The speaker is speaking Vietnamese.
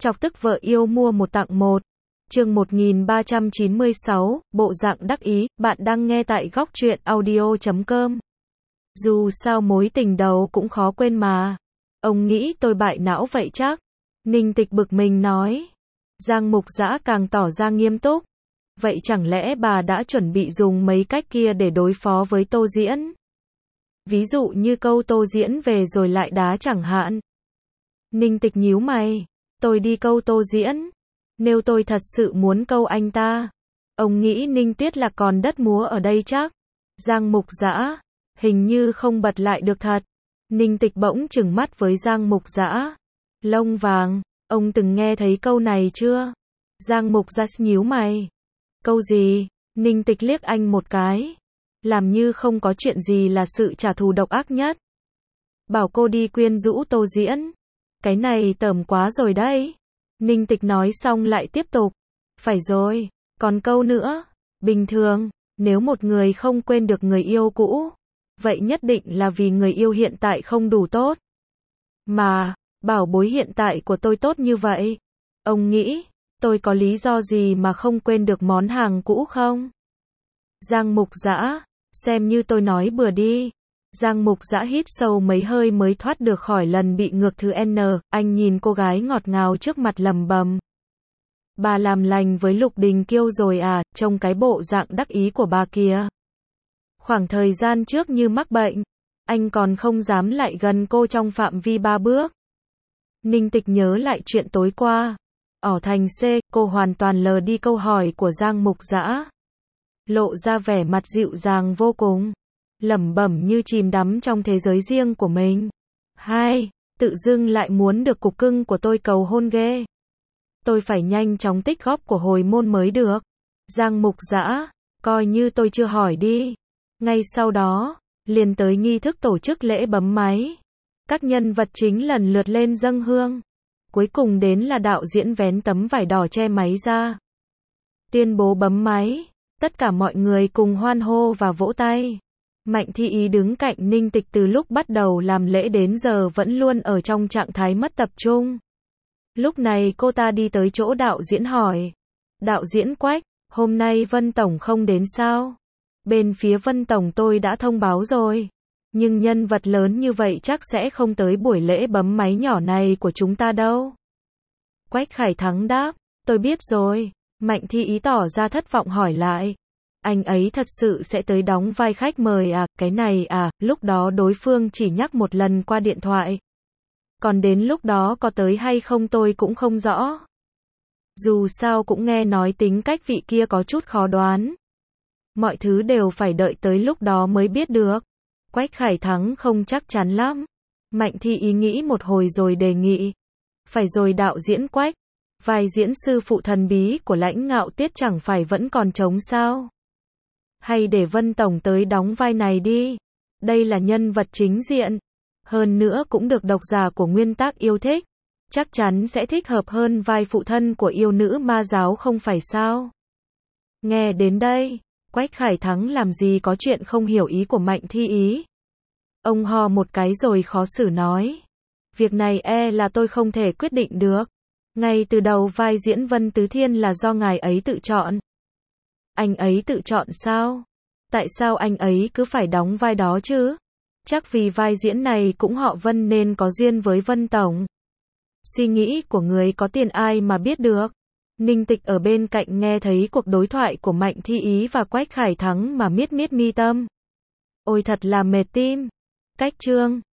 Chọc tức vợ yêu mua một tặng một. Chương 1396, bộ dạng đắc ý, bạn đang nghe tại góc truyện audio.com. Dù sao mối tình đầu cũng khó quên mà. Ông nghĩ tôi bại não vậy chắc? Ninh Tịch bực mình nói. Giang Mục Dã càng tỏ ra nghiêm túc. Vậy chẳng lẽ bà đã chuẩn bị dùng mấy cách kia để đối phó với Tô Diễn? Ví dụ như câu Tô Diễn về rồi lại đá chẳng hạn. Ninh Tịch nhíu mày. Tôi đi câu Tô Diễn. Nếu tôi thật sự muốn câu anh ta, ông nghĩ Ninh Tuyết là còn đất múa ở đây chắc? Giang Mục Dã, hình như không bật lại được thật. Ninh Tịch bỗng trừng mắt với Giang Mục Dã. Lông vàng, ông từng nghe thấy câu này chưa? Giang Mục Dã nhíu mày. Câu gì? Ninh Tịch liếc anh một cái. Làm như không có chuyện gì là sự trả thù độc ác nhất. Bảo cô đi quyến rũ Tô Diễn. Cái này tởm quá rồi đấy. Ninh Tịch nói xong lại tiếp tục. Phải rồi, còn câu nữa. Bình thường, nếu một người không quên được người yêu cũ, vậy nhất định là vì người yêu hiện tại không đủ tốt. Mà, bảo bối hiện tại của tôi tốt như vậy. Ông nghĩ, tôi có lý do gì mà không quên được món hàng cũ không? Giang Mục Dã, xem như tôi nói bừa đi. Giang Mục Dã hít sâu mấy hơi mới thoát được khỏi lần bị ngược thứ N, anh nhìn cô gái ngọt ngào trước mặt lẩm bẩm. Bà làm lành với Lục Đình Kiêu rồi à, trông cái bộ dạng đắc ý của bà kìa. Khoảng thời gian trước như mắc bệnh, anh còn không dám lại gần cô trong phạm vi 3 bước. Ninh Tịch nhớ lại chuyện tối qua. Ở thành C, cô hoàn toàn lờ đi câu hỏi của Giang Mục Dã. Lộ ra vẻ mặt dịu dàng vô cùng. Lẩm bẩm như chìm đắm trong thế giới riêng của mình. Tự dưng lại muốn được cục cưng của tôi cầu hôn ghê. Tôi phải nhanh chóng tích góp của hồi môn mới được. Giang Mục Dã, coi như tôi chưa hỏi đi. Ngay sau đó, liền tới nghi thức tổ chức lễ bấm máy. Các nhân vật chính lần lượt lên dâng hương. Cuối cùng đến là đạo diễn vén tấm vải đỏ che máy ra. Tuyên bố bấm máy. Tất cả mọi người cùng hoan hô và vỗ tay. Mạnh Thi Ý đứng cạnh Ninh Tịch từ lúc bắt đầu làm lễ đến giờ vẫn luôn ở trong trạng thái mất tập trung. Lúc này cô ta đi tới chỗ đạo diễn hỏi. Đạo diễn Quách, hôm nay Vân Tổng không đến sao? Bên phía Vân Tổng tôi đã thông báo rồi. Nhưng nhân vật lớn như vậy chắc sẽ không tới buổi lễ bấm máy nhỏ này của chúng ta đâu. Quách Khải Thắng đáp, tôi biết rồi. Mạnh Thi Ý tỏ ra thất vọng hỏi lại. Anh ấy thật sự sẽ tới đóng vai khách mời à, cái này à, lúc đó đối phương chỉ nhắc một lần qua điện thoại. Còn đến lúc đó có tới hay không tôi cũng không rõ. Dù sao cũng nghe nói tính cách vị kia có chút khó đoán. Mọi thứ đều phải đợi tới lúc đó mới biết được. Quách Khải Thắng không chắc chắn lắm. Mạnh Thi Ý nghĩ một hồi rồi đề nghị. Phải rồi đạo diễn Quách. Vai diễn sư phụ thần bí của Lãnh Ngạo Tuyết chẳng phải vẫn còn trống sao? Hay để Vân Tổng tới đóng vai này đi. Đây là nhân vật chính diện. Hơn nữa cũng được độc giả của Nguyên Tác yêu thích. Chắc chắn sẽ thích hợp hơn vai phụ thân của yêu nữ ma giáo không phải sao? Nghe đến đây, Quách Khải Thắng làm gì có chuyện không hiểu ý của Mạnh Thi Ý. Ông ho một cái rồi khó xử nói. Việc này là tôi không thể quyết định được. Ngay từ đầu vai diễn Vân Tứ Thiên là do ngài ấy tự chọn. Anh ấy tự chọn sao? Tại sao anh ấy cứ phải đóng vai đó chứ? Chắc vì vai diễn này cũng họ Vân nên có duyên với Vân Tổng. Suy nghĩ của người có tiền ai mà biết được. Ninh Tịch ở bên cạnh nghe thấy cuộc đối thoại của Mạnh Thi Ý và Quách Khải Thắng mà miết mi tâm. Ôi thật là mệt tim. Cách chương